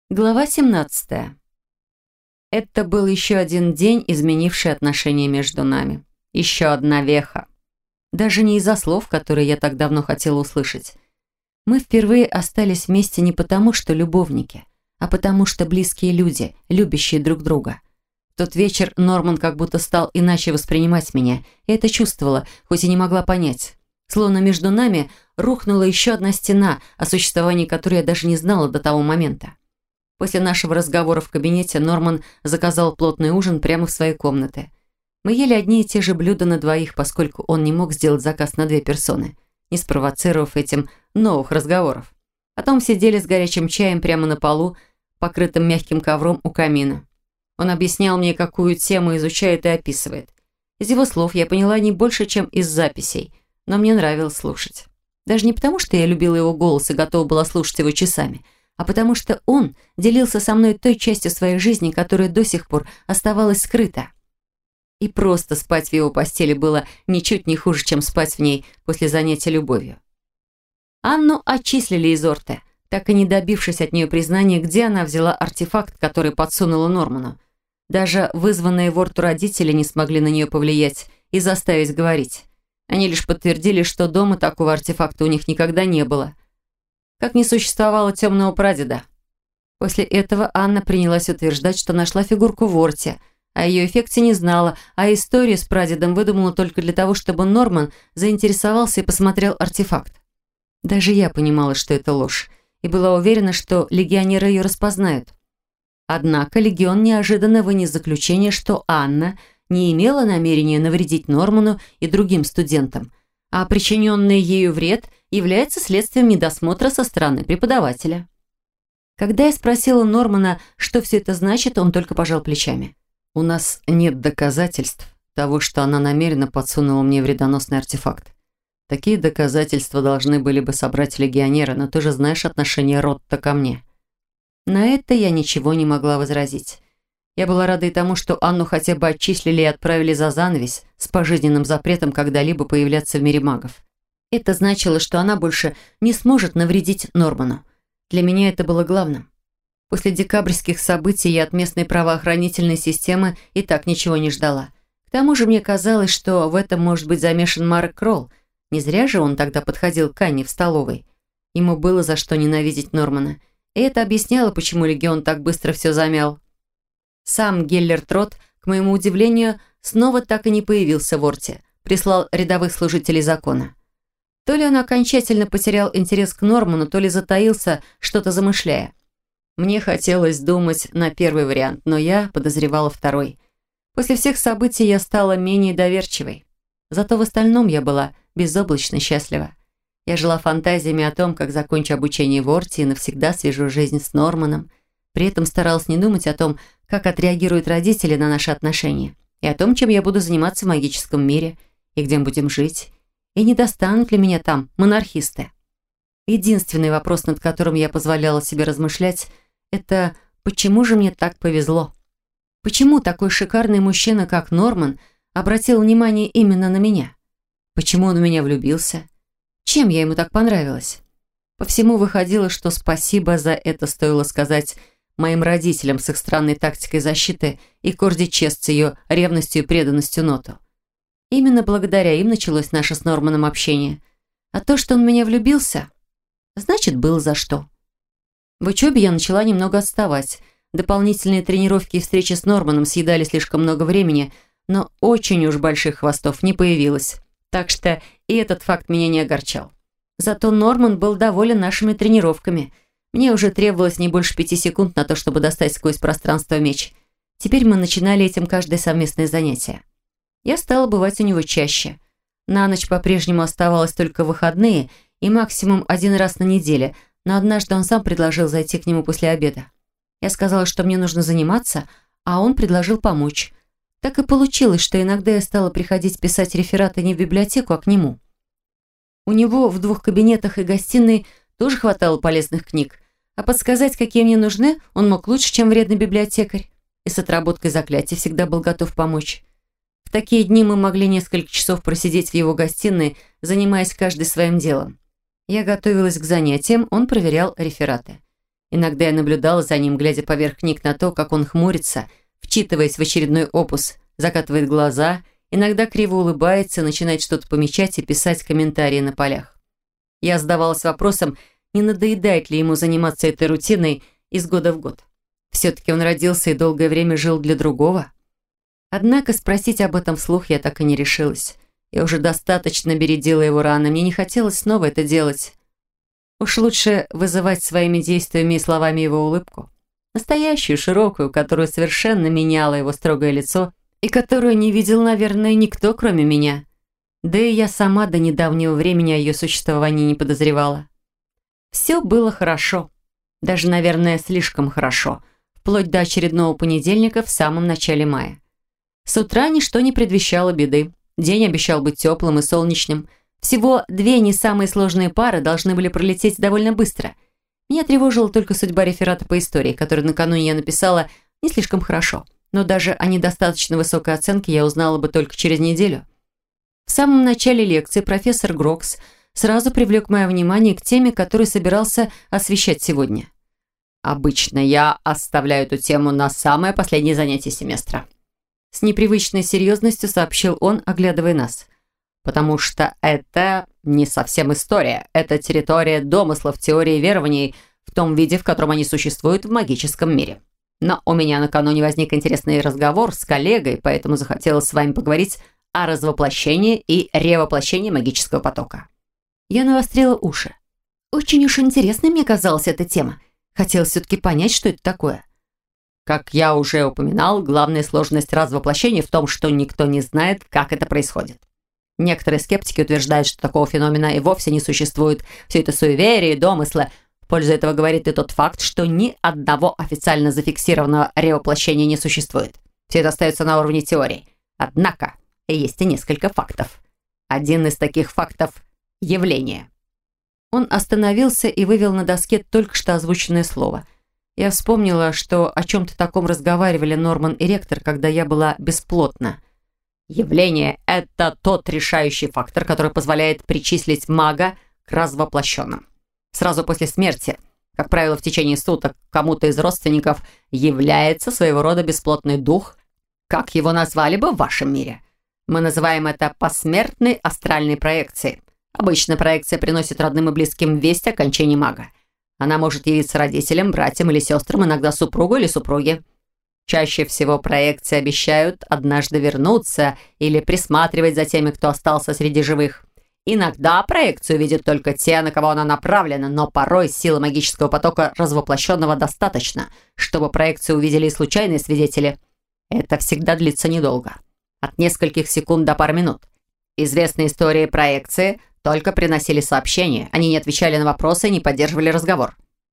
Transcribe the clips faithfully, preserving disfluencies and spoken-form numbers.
Глава семнадцатая. Это был еще один день, изменивший отношения между нами. Еще одна веха. Даже не из-за слов, которые я так давно хотела услышать. Мы впервые остались вместе не потому, что любовники, а потому что близкие люди, любящие друг друга. В тот вечер Норман как будто стал иначе воспринимать меня, и это чувствовала, хоть и не могла понять. Словно между нами рухнула еще одна стена, о существовании которой я даже не знала до того момента. После нашего разговора в кабинете Норман заказал плотный ужин прямо в своей комнате. Мы ели одни и те же блюда на двоих, поскольку он не мог сделать заказ на две персоны, не спровоцировав этим новых разговоров. Потом сидели с горячим чаем прямо на полу, покрытым мягким ковром у камина. Он объяснял мне, какую тему изучает и описывает. Из его слов я поняла не больше, чем из записей, но мне нравилось слушать. Даже не потому, что я любила его голос и готова была слушать его часами, а потому что он делился со мной той частью своей жизни, которая до сих пор оставалась скрыта. И просто спать в его постели было ничуть не хуже, чем спать в ней после занятия любовью. Анну отчислили из Орте, так и не добившись от нее признания, где она взяла артефакт, который подсунула Норману. Даже вызванные в Орту родители не смогли на нее повлиять и заставить говорить. Они лишь подтвердили, что дома такого артефакта у них никогда не было. Как не существовало темного прадеда. После этого Анна принялась утверждать, что нашла фигурку в Орте, о ее эффекте не знала, а историю с прадедом выдумала только для того, чтобы Норман заинтересовался и посмотрел артефакт. Даже я понимала, что это ложь, и была уверена, что легионеры ее распознают. Однако легион неожиданно вынес заключение, что Анна не имела намерения навредить Норману и другим студентам, а причиненный ею вред является следствием недосмотра со стороны преподавателя. Когда я спросила Нормана, что все это значит, он только пожал плечами. «У нас нет доказательств того, что она намеренно подсунула мне вредоносный артефакт. Такие доказательства должны были бы собрать легионеры, но ты же знаешь отношение Ротта ко мне». На это я ничего не могла возразить. Я была рада и тому, что Анну хотя бы отчислили и отправили за занавес с пожизненным запретом когда-либо появляться в мире магов. Это значило, что она больше не сможет навредить Норману. Для меня это было главным. После декабрьских событий я от местной правоохранительной системы и так ничего не ждала. К тому же мне казалось, что в этом может быть замешан Марк Кролл. Не зря же он тогда подходил к Анне в столовой. Ему было за что ненавидеть Нормана. И это объясняло, почему Легион так быстро все замял. Сам Геллер Трот, к моему удивлению, снова так и не появился в Орте. Прислал рядовых служителей закона. То ли он окончательно потерял интерес к Норману, то ли затаился, что-то замышляя. Мне хотелось думать на первый вариант, но я подозревала второй. После всех событий я стала менее доверчивой. Зато в остальном я была безоблачно счастлива. Я жила фантазиями о том, как закончу обучение в Орте и навсегда свяжу жизнь с Норманом. При этом старалась не думать о том, как отреагируют родители на наши отношения, и о том, чем я буду заниматься в магическом мире, и где мы будем жить, и не достанут ли меня там монархисты. Единственный вопрос, над которым я позволяла себе размышлять, это почему же мне так повезло? Почему такой шикарный мужчина, как Норман, обратил внимание именно на меня? Почему он в меня влюбился? Чем я ему так понравилась? По всему выходило, что спасибо за это стоило сказать моим родителям с их странной тактикой защиты и Корди Чест с ее ревностью и преданностью Ноту. Именно благодаря им началось наше с Норманом общение. А то, что он в меня влюбился, значит, было за что. В учебе я начала немного отставать. Дополнительные тренировки и встречи с Норманом съедали слишком много времени, но очень уж больших хвостов не появилось. Так что и этот факт меня не огорчал. Зато Норман был доволен нашими тренировками. Мне уже требовалось не больше пяти секунд на то, чтобы достать сквозь пространство меч. Теперь мы начинали этим каждое совместное занятие. Я стала бывать у него чаще. На ночь по-прежнему оставалось только выходные и максимум один раз на неделю, но однажды он сам предложил зайти к нему после обеда. Я сказала, что мне нужно заниматься, а он предложил помочь. Так и получилось, что иногда я стала приходить писать рефераты не в библиотеку, а к нему. У него в двух кабинетах и гостиной тоже хватало полезных книг, а подсказать, какие мне нужны, он мог лучше, чем вредный библиотекарь. И с отработкой заклятий всегда был готов помочь. В такие дни мы могли несколько часов просидеть в его гостиной, занимаясь каждый своим делом. Я готовилась к занятиям, он проверял рефераты. Иногда я наблюдала за ним, глядя поверх книг на то, как он хмурится, вчитываясь в очередной опус, закатывает глаза, иногда криво улыбается, начинает что-то помечать и писать комментарии на полях. Я задавалась вопросом, не надоедает ли ему заниматься этой рутиной из года в год. Все-таки он родился и долгое время жил для другого. Однако спросить об этом вслух я так и не решилась. Я уже достаточно бередила его раны, мне не хотелось снова это делать. Уж лучше вызывать своими действиями и словами его улыбку. Настоящую, широкую, которую совершенно меняло его строгое лицо и которую не видел, наверное, никто, кроме меня. Да и я сама до недавнего времени о ее существовании не подозревала. Все было хорошо. Даже, наверное, слишком хорошо. Вплоть до очередного понедельника в самом начале мая. С утра ничто не предвещало беды. День обещал быть теплым и солнечным. Всего две не самые сложные пары должны были пролететь довольно быстро. Меня тревожила только судьба реферата по истории, который накануне я написала не слишком хорошо. Но даже о недостаточно высокой оценке я узнала бы только через неделю. В самом начале лекции профессор Грокс сразу привлек мое внимание к теме, которую собирался освещать сегодня. «Обычно я оставляю эту тему на самое последнее занятие семестра», с непривычной серьезностью сообщил он, оглядывая нас. «Потому что это не совсем история. Это территория домыслов, теорий и верований в том виде, в котором они существуют в магическом мире. Но у меня накануне возник интересный разговор с коллегой, поэтому захотелось с вами поговорить о развоплощении и ревоплощении магического потока». Я навострила уши. Очень уж интересной мне казалась эта тема. Хотелось все-таки понять, что это такое. Как я уже упоминал, главная сложность развоплощения в том, что никто не знает, как это происходит. Некоторые скептики утверждают, что такого феномена и вовсе не существует. Все это суеверия и домыслы. В пользу этого говорит и тот факт, что ни одного официально зафиксированного ревоплощения не существует. Все это остается на уровне теорий. Однако есть и несколько фактов. Один из таких фактов – явление. Он остановился и вывел на доске только что озвученное слово. Я вспомнила, что о чем-то таком разговаривали Норман и ректор, когда я была бесплотна. Явление – это тот решающий фактор, который позволяет причислить мага к развоплощенным. Сразу после смерти, как правило, в течение суток, кому-то из родственников является своего рода бесплотный дух, как его назвали бы в вашем мире. Мы называем это посмертной астральной проекцией. Обычно проекция приносит родным и близким весть о кончании мага. Она может явиться родителям, братьям или сестрам, иногда супругу или супруге. Чаще всего проекции обещают однажды вернуться или присматривать за теми, кто остался среди живых. Иногда проекцию видят только те, на кого она направлена, но порой силы магического потока развоплощенного достаточно, чтобы проекцию увидели и случайные свидетели. Это всегда длится недолго. От нескольких секунд до пары минут. Известные истории проекции только приносили сообщения. Они не отвечали на вопросы и не поддерживали разговор.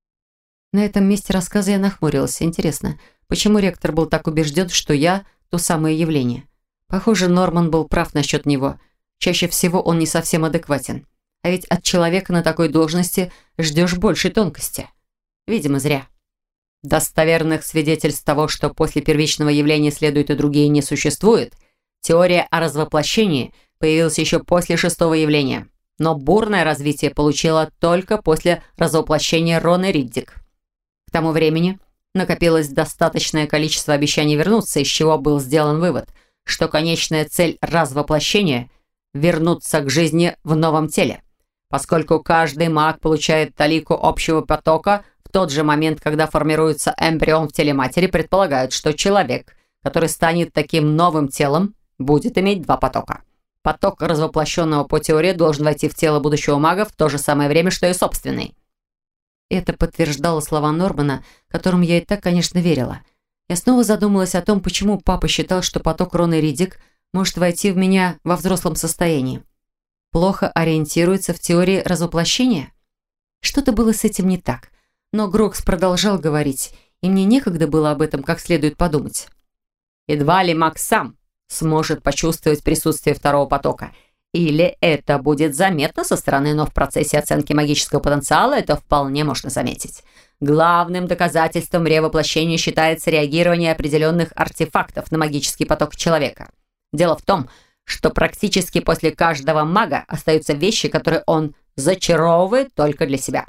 На этом месте рассказа я нахмурилась. Интересно, почему ректор был так убежден, что я – то самое явление? Похоже, Норман был прав насчет него. Чаще всего он не совсем адекватен. А ведь от человека на такой должности ждешь большей тонкости. Видимо, зря. Достоверных свидетельств того, что после первичного явления следуют и другие, не существует. Теория о развоплощении появилась еще после шестого явления. Но бурное развитие получила только после развоплощения Роны Риддик. К тому времени накопилось достаточное количество обещаний вернуться, из чего был сделан вывод, что конечная цель развоплощения – вернуться к жизни в новом теле. Поскольку каждый маг получает талику общего потока в тот же момент, когда формируется эмбрион в теле матери, предполагают, что человек, который станет таким новым телом, будет иметь два потока. Поток развоплощенного по теории должен войти в тело будущего мага в то же самое время, что и собственный. Это подтверждало слова Нормана, которым я и так, конечно, верила. Я снова задумалась о том, почему папа считал, что поток Роны Риддик может войти в меня во взрослом состоянии. Плохо ориентируется в теории развоплощения? Что-то было с этим не так. Но Грокс продолжал говорить, и мне некогда было об этом как следует подумать. Едва ли маг сам сможет почувствовать присутствие второго потока. Или это будет заметно со стороны, но в процессе оценки магического потенциала это вполне можно заметить. Главным доказательством ревоплощения считается реагирование определенных артефактов на магический поток человека. Дело в том, что практически после каждого мага остаются вещи, которые он зачаровывает только для себя.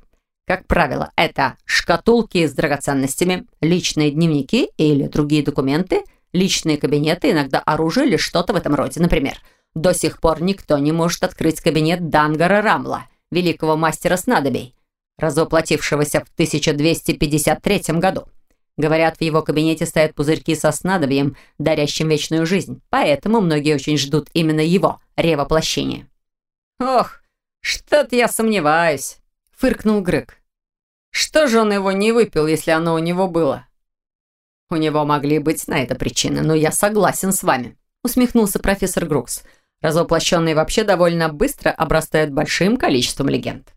Как правило, это шкатулки с драгоценностями, личные дневники или другие документы, личные кабинеты, иногда оружие или что-то в этом роде. Например, до сих пор никто не может открыть кабинет Дангара Рамла, великого мастера снадобий, развоплотившегося в тысяча двести пятьдесят третьем году. Говорят, в его кабинете стоят пузырьки со снадобьем, дарящим вечную жизнь, поэтому многие очень ждут именно его ревоплощения. «Ох, что-то я сомневаюсь», — фыркнул Грег. «Что же он его не выпил, если оно у него было?» «У него могли быть на это причины, но я согласен с вами», — усмехнулся профессор Грукс. «Развоплощенные вообще довольно быстро обрастают большим количеством легенд».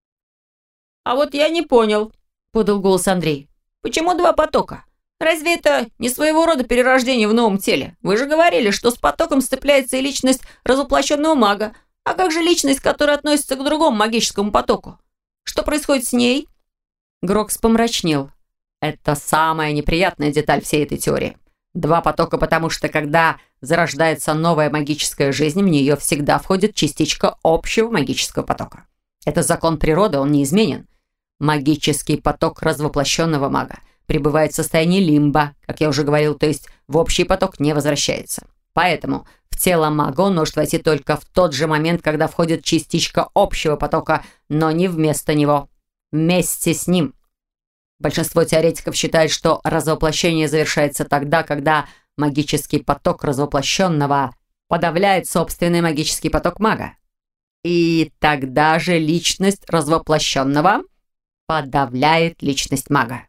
«А вот я не понял», — подал голос Андрей. «Почему два потока? Разве это не своего рода перерождение в новом теле? Вы же говорили, что с потоком сцепляется и личность развоплощенного мага. А как же личность, которая относится к другому магическому потоку? Что происходит с ней?» Грокс помрачнел. «Это самая неприятная деталь всей этой теории. Два потока, потому что когда зарождается новая магическая жизнь, в нее всегда входит частичка общего магического потока. Это закон природы, он неизменен. Магический поток развоплощенного мага пребывает в состоянии лимба, как я уже говорил, то есть в общий поток не возвращается. Поэтому в тело мага он может войти только в тот же момент, когда входит частичка общего потока, но не вместо него, вместе с ним. Большинство теоретиков считает, что развоплощение завершается тогда, когда магический поток развоплощенного подавляет собственный магический поток мага. И тогда же личность развоплощенного подавляет личность мага.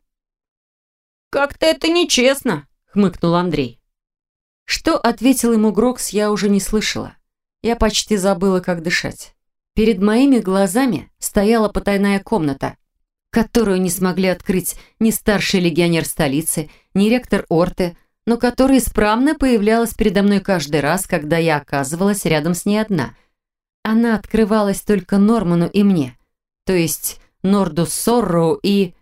«Как-то это нечестно», — хмыкнул Андрей. Что ответил ему Грокс, я уже не слышала. Я почти забыла, как дышать. Перед моими глазами стояла потайная комната, которую не смогли открыть ни старший легионер столицы, ни ректор Орты, но которая исправно появлялась передо мной каждый раз, когда я оказывалась рядом с ней одна. Она открывалась только Норману и мне, то есть Норду Сорроу и...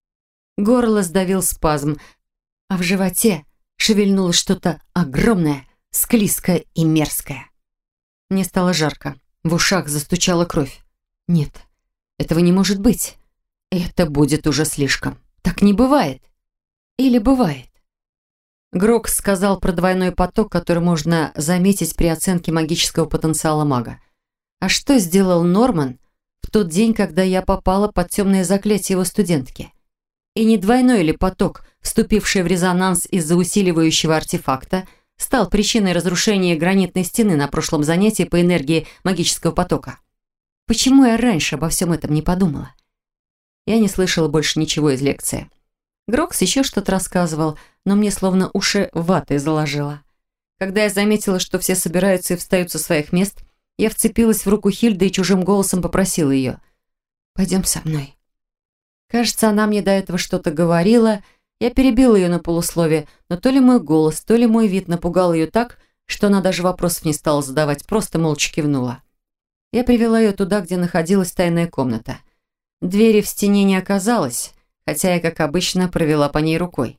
Горло сдавил спазм, а в животе шевельнулось что-то огромное, склизкое и мерзкое. Мне стало жарко, в ушах застучала кровь. Нет, этого не может быть. Это будет уже слишком. Так не бывает. Или бывает? Грокс сказал про двойной поток, который можно заметить при оценке магического потенциала мага. А что сделал Норман в тот день, когда я попала под темное заклятие его студентки? И не двойной ли поток, вступивший в резонанс из-за усиливающего артефакта, стал причиной разрушения гранитной стены на прошлом занятии по энергии магического потока? Почему я раньше обо всем этом не подумала? Я не слышала больше ничего из лекции. Грокс еще что-то рассказывал, но мне словно уши ватой заложило. Когда я заметила, что все собираются и встают со своих мест, я вцепилась в руку Хильды и чужим голосом попросила ее: «Пойдем со мной». Кажется, она мне до этого что-то говорила. Я перебила ее на полусловие, но то ли мой голос, то ли мой вид напугал ее так, что она даже вопросов не стала задавать, просто молча кивнула. Я привела ее туда, где находилась тайная комната. Двери в стене не оказалось, хотя я, как обычно, провела по ней рукой.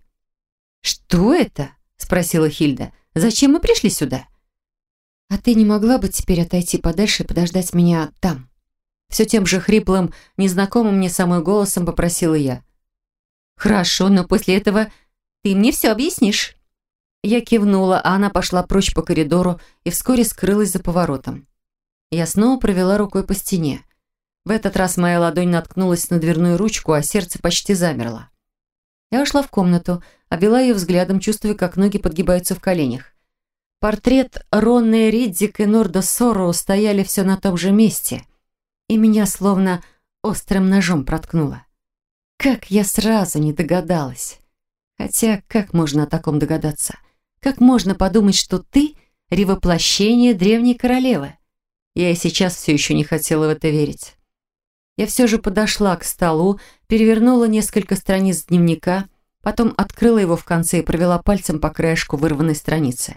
«Что это?» – спросила Хильда. «Зачем мы пришли сюда?» «А ты не могла бы теперь отойти подальше и подождать меня там?» Все тем же хриплым, незнакомым мне самой голосом попросила я. «Хорошо, но после этого ты мне все объяснишь». Я кивнула, а она пошла прочь по коридору и вскоре скрылась за поворотом. Я снова провела рукой по стене. В этот раз моя ладонь наткнулась на дверную ручку, а сердце почти замерло. Я ушла в комнату, обвела ее взглядом, чувствуя, как ноги подгибаются в коленях. Портрет Ронны Риддик и Норда Сорроу стояли все на том же месте, и меня словно острым ножом проткнуло. Как я сразу не догадалась. Хотя, как можно о таком догадаться? Как можно подумать, что ты — ревоплощение древней королевы? Я и сейчас все еще не хотела в это верить. Я все же подошла к столу, перевернула несколько страниц дневника, потом открыла его в конце и провела пальцем по краешку вырванной страницы.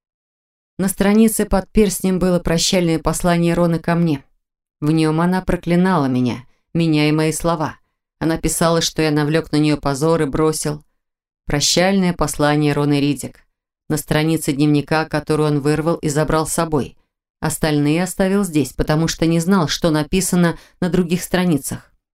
На странице под перстнем было прощальное послание Роны ко мне. В нем она проклинала меня, меня и мои слова. Она писала, что я навлек на нее позор и бросил. Прощальное послание Роны Риддик. На странице дневника, которую он вырвал и забрал с собой. Остальные оставил здесь, потому что не знал, что написано на других страницах.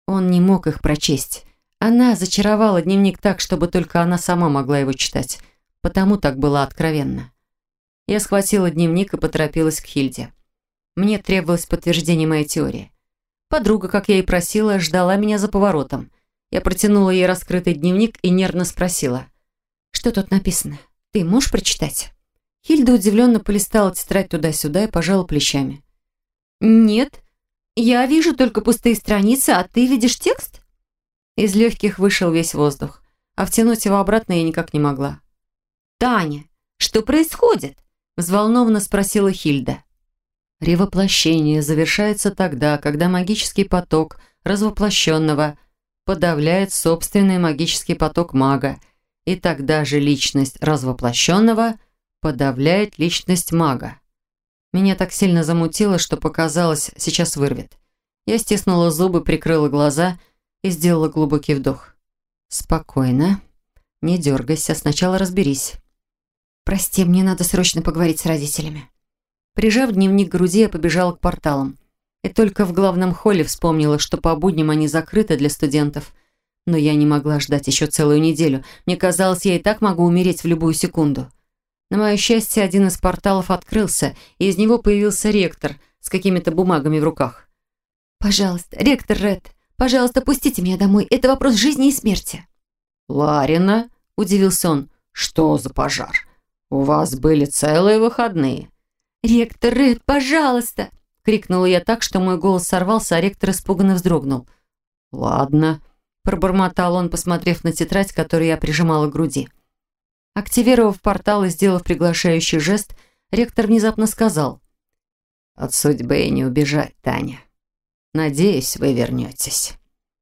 Он не мог их прочесть. Она зачаровала дневник так, чтобы только она сама могла его читать. Потому так было откровенно. Я схватила дневник и поторопилась к Хильде. Мне требовалось подтверждение моей теории. Подруга, как я и просила, ждала меня за поворотом. Я протянула ей раскрытый дневник и нервно спросила. «Что тут написано? Ты можешь прочитать?» Хильда удивленно полистала тетрадь туда-сюда и пожала плечами. «Нет, я вижу только пустые страницы, а ты видишь текст?» Из легких вышел весь воздух, а втянуть его обратно я никак не могла. «Таня, что происходит?» – взволнованно спросила Хильда. Ревоплощение завершается тогда, когда магический поток развоплощенного подавляет собственный магический поток мага, и тогда же личность развоплощенного подавляет личность мага. Меня так сильно замутило, что показалось, сейчас вырвет. Я стиснула зубы, прикрыла глаза и сделала глубокий вдох. «Спокойно. Не дергайся, сначала разберись». «Прости, мне надо срочно поговорить с родителями». Прижав дневник к груди, я побежала к порталам. И только в главном холле вспомнила, что по будням они закрыты для студентов. Но я не могла ждать еще целую неделю. Мне казалось, я и так могу умереть в любую секунду. На мое счастье, один из порталов открылся, и из него появился ректор с какими-то бумагами в руках. «Пожалуйста, ректор Ред, пожалуйста, пустите меня домой. Это вопрос жизни и смерти». «Ларина?» – удивился он. «Что за пожар? У вас были целые выходные». «Ректор Ред, пожалуйста!» – крикнула я так, что мой голос сорвался, а ректор испуганно вздрогнул. «Ладно», – пробормотал он, посмотрев на тетрадь, которую я прижимала к груди. Активировав портал и сделав приглашающий жест, ректор внезапно сказал. «От судьбы не убежать, Таня. Надеюсь, вы вернетесь».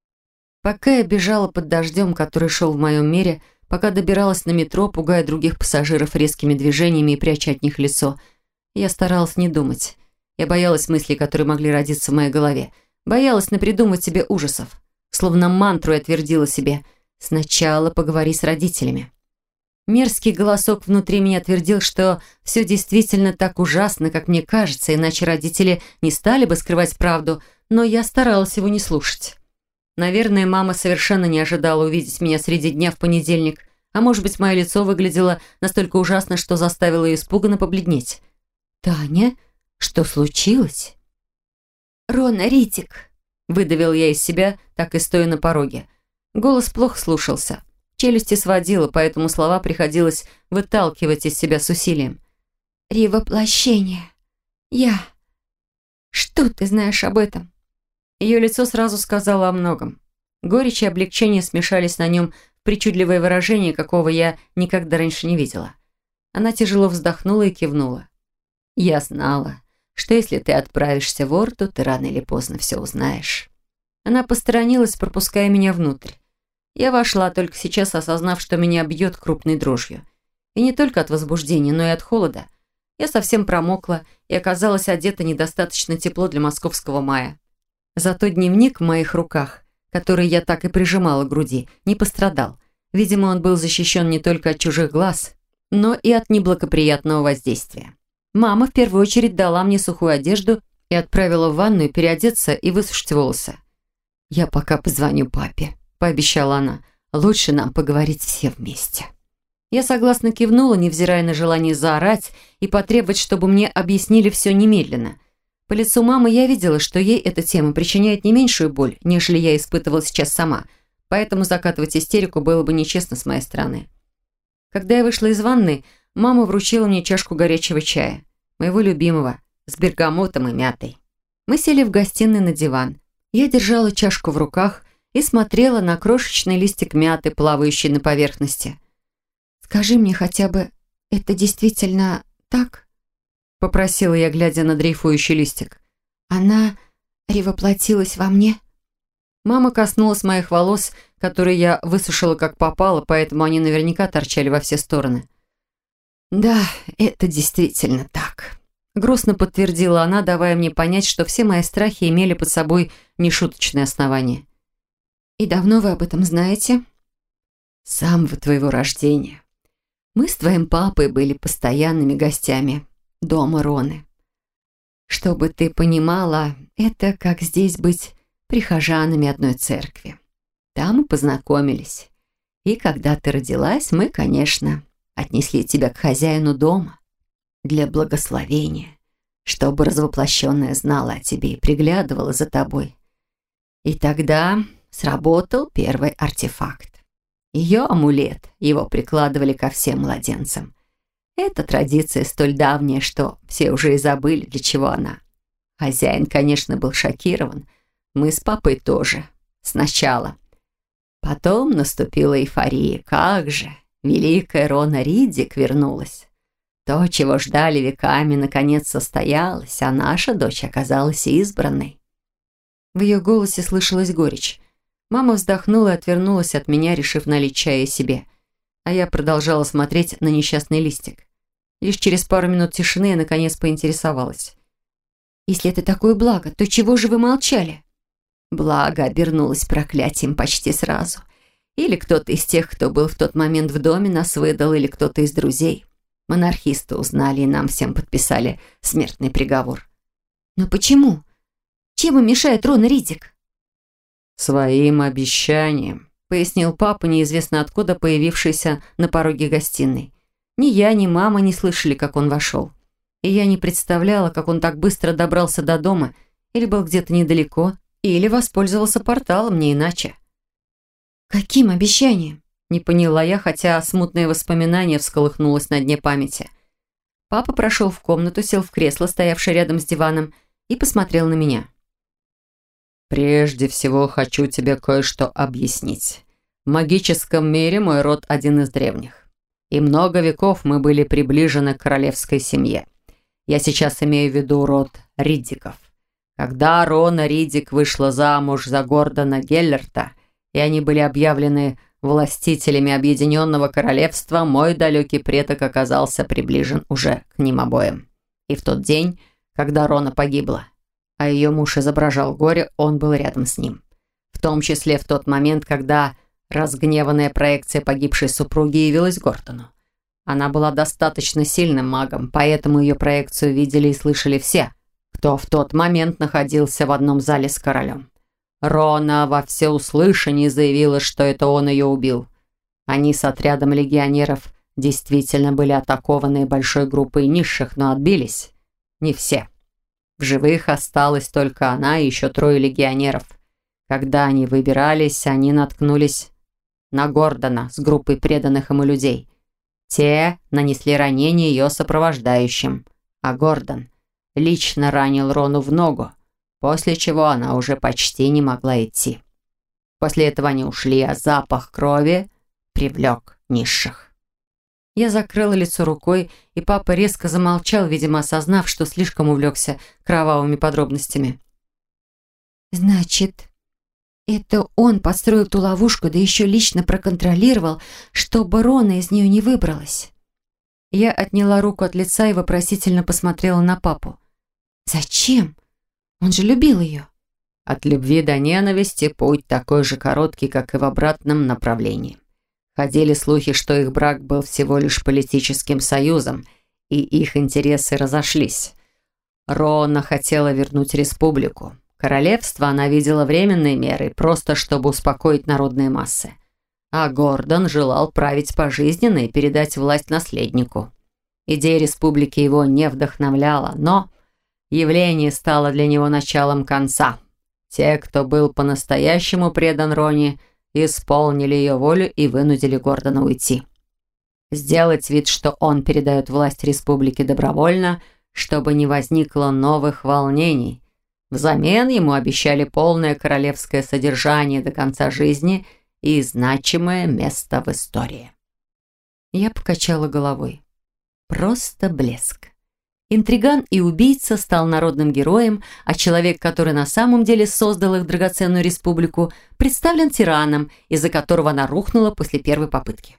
Пока я бежала под дождем, который шел в моем мире, пока добиралась на метро, пугая других пассажиров резкими движениями и пряча от них лицо, я старалась не думать. Я боялась мыслей, которые могли родиться в моей голове. Боялась напридумать себе ужасов. Словно мантру я твердила себе «Сначала поговори с родителями». Мерзкий голосок внутри меня твердил, что все действительно так ужасно, как мне кажется, иначе родители не стали бы скрывать правду, но я старалась его не слушать. Наверное, мама совершенно не ожидала увидеть меня среди дня в понедельник, а может быть, мое лицо выглядело настолько ужасно, что заставило ее испуганно побледнеть. «Таня, что случилось?» «Рона, Ритик», — выдавил я из себя, так и стоя на пороге. Голос плохо слушался. Челюсти сводило, поэтому слова приходилось выталкивать из себя с усилием. «Ревоплощение. Я. Что ты знаешь об этом?» Ее лицо сразу сказало о многом. Горечь и облегчение смешались на нем в причудливое выражение, какого я никогда раньше не видела. Она тяжело вздохнула и кивнула. «Я знала, что если ты отправишься в Орту, ты рано или поздно все узнаешь». Она посторонилась, пропуская меня внутрь. Я вошла, только сейчас осознав, что меня бьет крупной дрожью. И не только от возбуждения, но и от холода. Я совсем промокла и оказалась одета недостаточно тепло для московского мая. Зато дневник в моих руках, который я так и прижимала к груди, не пострадал. Видимо, он был защищен не только от чужих глаз, но и от неблагоприятного воздействия. Мама в первую очередь дала мне сухую одежду и отправила в ванную переодеться и высушить волосы. «Я пока позвоню папе», — пообещала она. «Лучше нам поговорить все вместе». Я согласно кивнула, невзирая на желание заорать и потребовать, чтобы мне объяснили все немедленно. По лицу мамы я видела, что ей эта тема причиняет не меньшую боль, нежели я испытывала сейчас сама, поэтому закатывать истерику было бы нечестно с моей стороны. Когда я вышла из ванны, мама вручила мне чашку горячего чая, моего любимого, с бергамотом и мятой. Мы сели в гостиной на диван. Я держала чашку в руках и смотрела на крошечный листик мяты, плавающий на поверхности. «Скажи мне хотя бы, это действительно так?» — попросила я, глядя на дрейфующий листик. «Она ревоплотилась во мне?» Мама коснулась моих волос, которые я высушила как попало, поэтому они наверняка торчали во все стороны. «Да, это действительно так», — грустно подтвердила она, давая мне понять, что все мои страхи имели под собой нешуточное основание. «И давно вы об этом знаете?» «С самого твоего рождения. Мы с твоим папой были постоянными гостями дома Роны. Чтобы ты понимала, это как здесь быть прихожанами одной церкви. Там и познакомились. И когда ты родилась, мы, конечно, отнесли тебя к хозяину дома для благословения, чтобы развоплощенная знала о тебе и приглядывала за тобой. И тогда сработал первый артефакт. Ее амулет, его прикладывали ко всем младенцам. Эта традиция столь давняя, что все уже и забыли, для чего она. Хозяин, конечно, был шокирован. Мы с папой тоже. Сначала. Потом наступила эйфория. Как же! Великая Рона Риддик вернулась. То, чего ждали веками, наконец состоялось, а наша дочь оказалась избранной. В ее голосе слышалась горечь. Мама вздохнула и отвернулась от меня, решив налить чая себе. А я продолжала смотреть на несчастный листик. Лишь через пару минут тишины я наконец поинтересовалась. «Если это такое благо, то чего же вы молчали?» Благо обернулось проклятием почти сразу. Или кто-то из тех, кто был в тот момент в доме, нас выдал, или кто-то из друзей. Монархисты узнали и нам всем подписали смертный приговор. «Но почему? Чем им мешает Рона Риддик?» «Своим обещанием», — пояснил папа, неизвестно откуда появившийся на пороге гостиной. Ни я, ни мама не слышали, как он вошел. И я не представляла, как он так быстро добрался до дома, или был где-то недалеко, или воспользовался порталом, не иначе. «Каким обещанием?» — не поняла я, хотя смутное воспоминание всколыхнулось на дне памяти. Папа прошел в комнату, сел в кресло, стоявшее рядом с диваном, и посмотрел на меня. «Прежде всего хочу тебе кое-что объяснить. В магическом мире мой род один из древних. И много веков мы были приближены к королевской семье. Я сейчас имею в виду род Риддиков. Когда Рона Риддик вышла замуж за Гордона Геллерта, и они были объявлены властителями Объединенного Королевства, мой далекий предок оказался приближен уже к ним обоим. И в тот день, когда Рона погибла, а ее муж изображал горе, он был рядом с ним. В том числе в тот момент, когда разгневанная проекция погибшей супруги явилась Гордону. Она была достаточно сильным магом, поэтому ее проекцию видели и слышали все, кто в тот момент находился в одном зале с королем. Рона во всеуслышание заявила, что это он ее убил. Они с отрядом легионеров действительно были атакованы большой группой низших, но отбились. Не все. В живых осталась только она и еще трое легионеров. Когда они выбирались, они наткнулись на Гордона с группой преданных ему людей. Те нанесли ранение ее сопровождающим, а Гордон лично ранил Рону в ногу, после чего она уже почти не могла идти. После этого они ушли, а запах крови привлек низших. Я закрыла лицо рукой, и папа резко замолчал, видимо, осознав, что слишком увлекся кровавыми подробностями. «Значит, это он подстроил ту ловушку, да еще лично проконтролировал, чтобы Рона из нее не выбралась?» Я отняла руку от лица и вопросительно посмотрела на папу. «Зачем? Он же любил ее». От любви до ненависти путь такой же короткий, как и в обратном направлении. Ходили слухи, что их брак был всего лишь политическим союзом, и их интересы разошлись. Рона хотела вернуть республику. Королевство она видела временной мерой, просто чтобы успокоить народные массы. А Гордон желал править пожизненно и передать власть наследнику. Идея республики его не вдохновляла, но явление стало для него началом конца. Те, кто был по-настоящему предан Роне, исполнили ее волю и вынудили Гордона уйти. Сделать вид, что он передает власть республике добровольно, чтобы не возникло новых волнений. Взамен ему обещали полное королевское содержание до конца жизни и значимое место в истории. Я покачала головой. Просто блеск. Интриган и убийца стал народным героем, а человек, который на самом деле создал их драгоценную республику, представлен тираном, из-за которого она рухнула после первой попытки.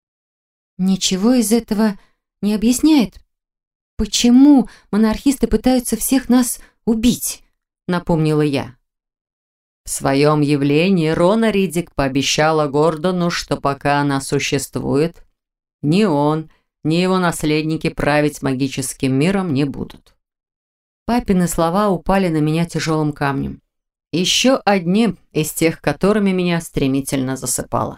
Ничего из этого не объясняет, почему монархисты пытаются всех нас убить, напомнила я. В своем явлении Рона Риддик пообещала Гордону, что пока она существует, ни он, ни его наследники править магическим миром не будут. Папины слова упали на меня тяжелым камнем. Еще одним из тех, которыми меня стремительно засыпало.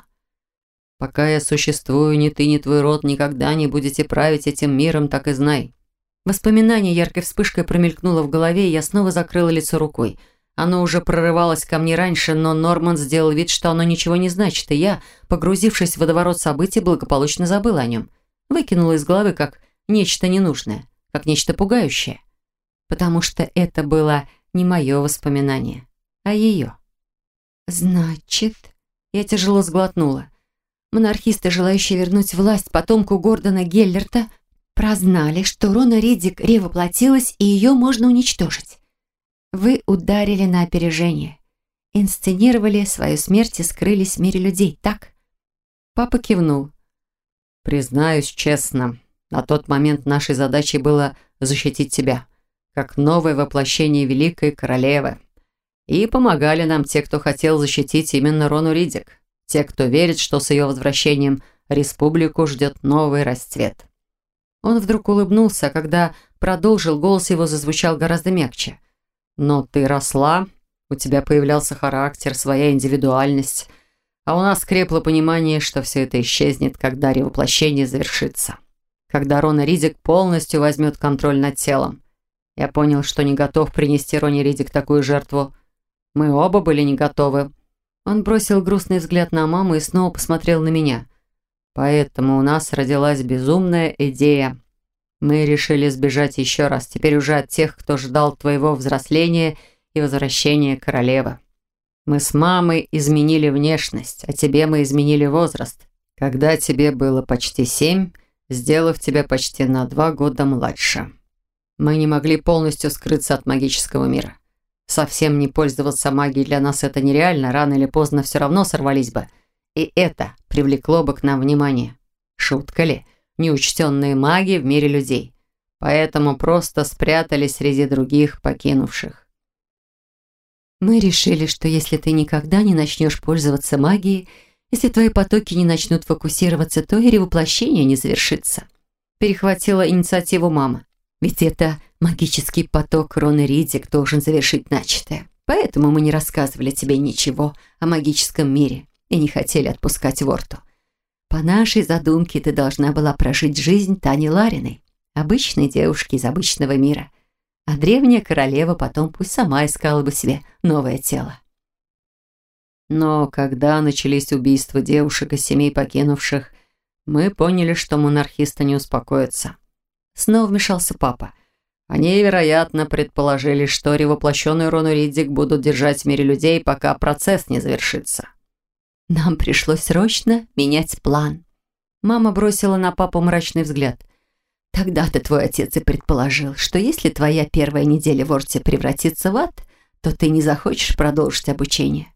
Пока я существую, ни ты, ни твой род никогда не будете править этим миром, так и знай. Воспоминание яркой вспышкой промелькнуло в голове, и я снова закрыла лицо рукой. Оно уже прорывалось ко мне раньше, но Норман сделал вид, что оно ничего не значит, и я, погрузившись в водоворот событий, благополучно забыла о нем. Выкинула из головы как нечто ненужное, как нечто пугающее. Потому что это было не мое воспоминание, а ее. «Значит...» Я тяжело сглотнула. Монархисты, желающие вернуть власть потомку Гордона Геллерта, прознали, что Рона Риддик ревоплотилась, и ее можно уничтожить. Вы ударили на опережение, инсценировали свою смерть и скрылись в мире людей, так?» Папа кивнул. «Признаюсь честно, на тот момент нашей задачей было защитить тебя, как новое воплощение Великой Королевы. И помогали нам те, кто хотел защитить именно Рону Риддик, те, кто верит, что с ее возвращением республику ждет новый расцвет». Он вдруг улыбнулся, а когда продолжил, голос его зазвучал гораздо мягче. «Но ты росла, у тебя появлялся характер, своя индивидуальность, а у нас крепло понимание, что все это исчезнет, когда ревоплощение завершится, когда Рона Риддик полностью возьмет контроль над телом. Я понял, что не готов принести Роне Риддик такую жертву. Мы оба были не готовы». Он бросил грустный взгляд на маму и снова посмотрел на меня. «Поэтому у нас родилась безумная идея. Мы решили сбежать еще раз, теперь уже от тех, кто ждал твоего взросления и возвращения королевы. Мы с мамой изменили внешность, а тебе мы изменили возраст. Когда тебе было почти семь, сделав тебя почти на два года младше. Мы не могли полностью скрыться от магического мира. Совсем не пользоваться магией для нас это нереально, рано или поздно все равно сорвались бы. И это привлекло бы к нам внимание. Шутка ли? Неучтенные маги в мире людей. Поэтому просто спрятались среди других покинувших. Мы решили, что если ты никогда не начнешь пользоваться магией, если твои потоки не начнут фокусироваться, то и ревоплощение не завершится. Перехватила инициативу мама. Ведь это магический поток Роны Риддик должен завершить начатое. Поэтому мы не рассказывали тебе ничего о магическом мире и не хотели отпускать Ворту. По нашей задумке ты должна была прожить жизнь Тани Лариной, обычной девушки из обычного мира. А древняя королева потом пусть сама искала бы себе новое тело. Но когда начались убийства девушек и семей покинувших, мы поняли, что монархисты не успокоятся. Снова вмешался папа. Они, вероятно, предположили, что ревоплощенную Рону Риддик будут держать в мире людей, пока процесс не завершится. Нам пришлось срочно менять план. Мама бросила на папу мрачный взгляд. Тогда-то твой отец и предположил, что если твоя первая неделя в Орте превратится в ад, то ты не захочешь продолжить обучение.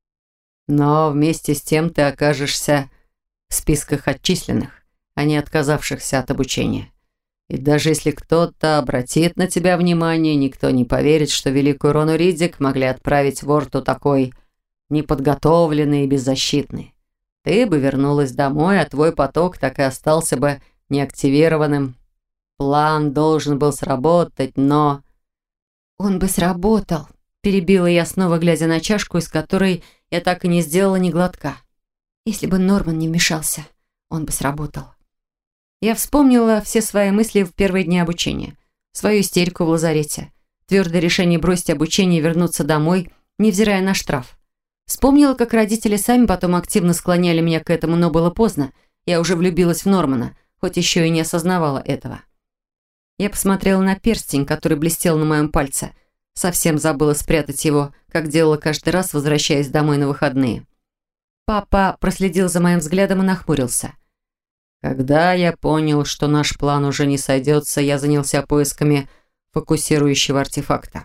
Но вместе с тем ты окажешься в списках отчисленных, а не отказавшихся от обучения. И даже если кто-то обратит на тебя внимание, никто не поверит, что великую Рону Риддик могли отправить в Орту такой неподготовленный и беззащитный. Ты бы вернулась домой, а твой поток так и остался бы неактивированным. План должен был сработать, но... Он бы сработал, перебила я снова, глядя на чашку, из которой я так и не сделала ни глотка. Если бы Норман не вмешался, он бы сработал. Я вспомнила все свои мысли в первые дни обучения. Свою истерику в лазарете. Твердое решение бросить обучение и вернуться домой, невзирая на штраф. Вспомнила, как родители сами потом активно склоняли меня к этому, но было поздно. Я уже влюбилась в Нормана, хоть еще и не осознавала этого. Я посмотрела на перстень, который блестел на моем пальце. Совсем забыла спрятать его, как делала каждый раз, возвращаясь домой на выходные. Папа проследил за моим взглядом и нахмурился. Когда я понял, что наш план уже не сойдется, я занялся поисками фокусирующего артефакта.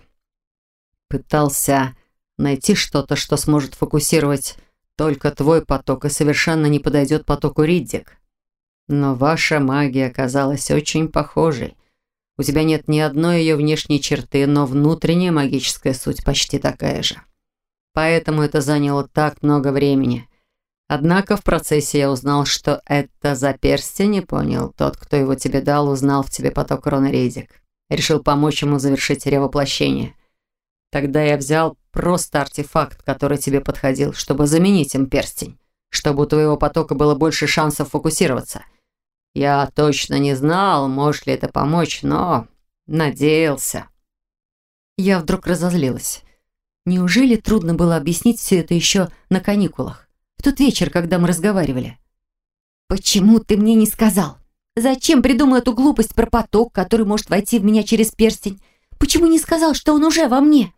Пытался найти что-то, что сможет фокусировать только твой поток и совершенно не подойдет потоку Риддик. Но ваша магия оказалась очень похожей. У тебя нет ни одной ее внешней черты, но внутренняя магическая суть почти такая же. Поэтому это заняло так много времени. Однако в процессе я узнал, что это за перстень, не понял. Тот, кто его тебе дал, узнал в тебе поток Роны Риддик. Решил помочь ему завершить ревоплощение. Тогда я взял просто артефакт, который тебе подходил, чтобы заменить им перстень, чтобы у твоего потока было больше шансов фокусироваться. Я точно не знал, может ли это помочь, но надеялся». Я вдруг разозлилась. Неужели трудно было объяснить все это еще на каникулах? В тот вечер, когда мы разговаривали. «Почему ты мне не сказал? Зачем придумал эту глупость про поток, который может войти в меня через перстень? Почему не сказал, что он уже во мне?»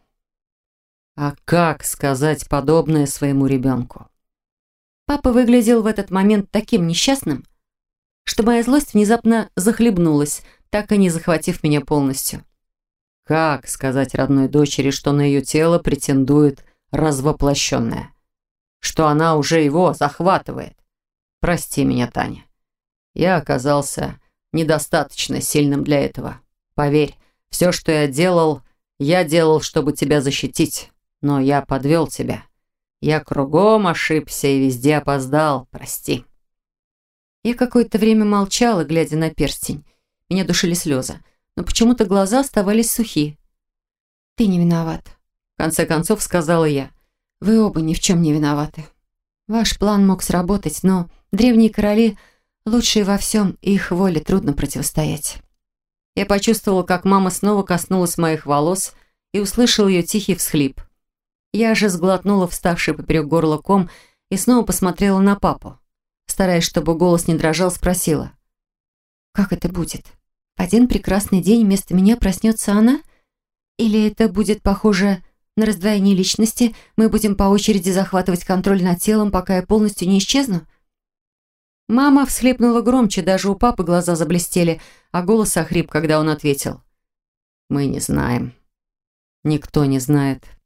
А как сказать подобное своему ребенку? Папа выглядел в этот момент таким несчастным, что моя злость внезапно захлебнулась, так и не захватив меня полностью. Как сказать родной дочери, что на ее тело претендует развоплощенная? Что она уже его захватывает? Прости меня, Таня. Я оказался недостаточно сильным для этого. Поверь, все, что я делал, я делал, чтобы тебя защитить. Но я подвел тебя. Я кругом ошибся и везде опоздал. Прости. Я какое-то время молчала, глядя на перстень. Меня душили слезы, но почему-то глаза оставались сухи. «Ты не виноват», — в конце концов сказала я. «Вы оба ни в чем не виноваты. Ваш план мог сработать, но древние короли лучшие во всем, и их воле трудно противостоять». Я почувствовала, как мама снова коснулась моих волос и услышала ее тихий всхлип. Я же сглотнула вставший поперек горла ком и снова посмотрела на папу. Стараясь, чтобы голос не дрожал, спросила. «Как это будет? В один прекрасный день вместо меня проснется она? Или это будет похоже на раздвоение личности? Мы будем по очереди захватывать контроль над телом, пока я полностью не исчезну?» Мама всхлипнула громче, даже у папы глаза заблестели, а голос охрип, когда он ответил. «Мы не знаем. Никто не знает.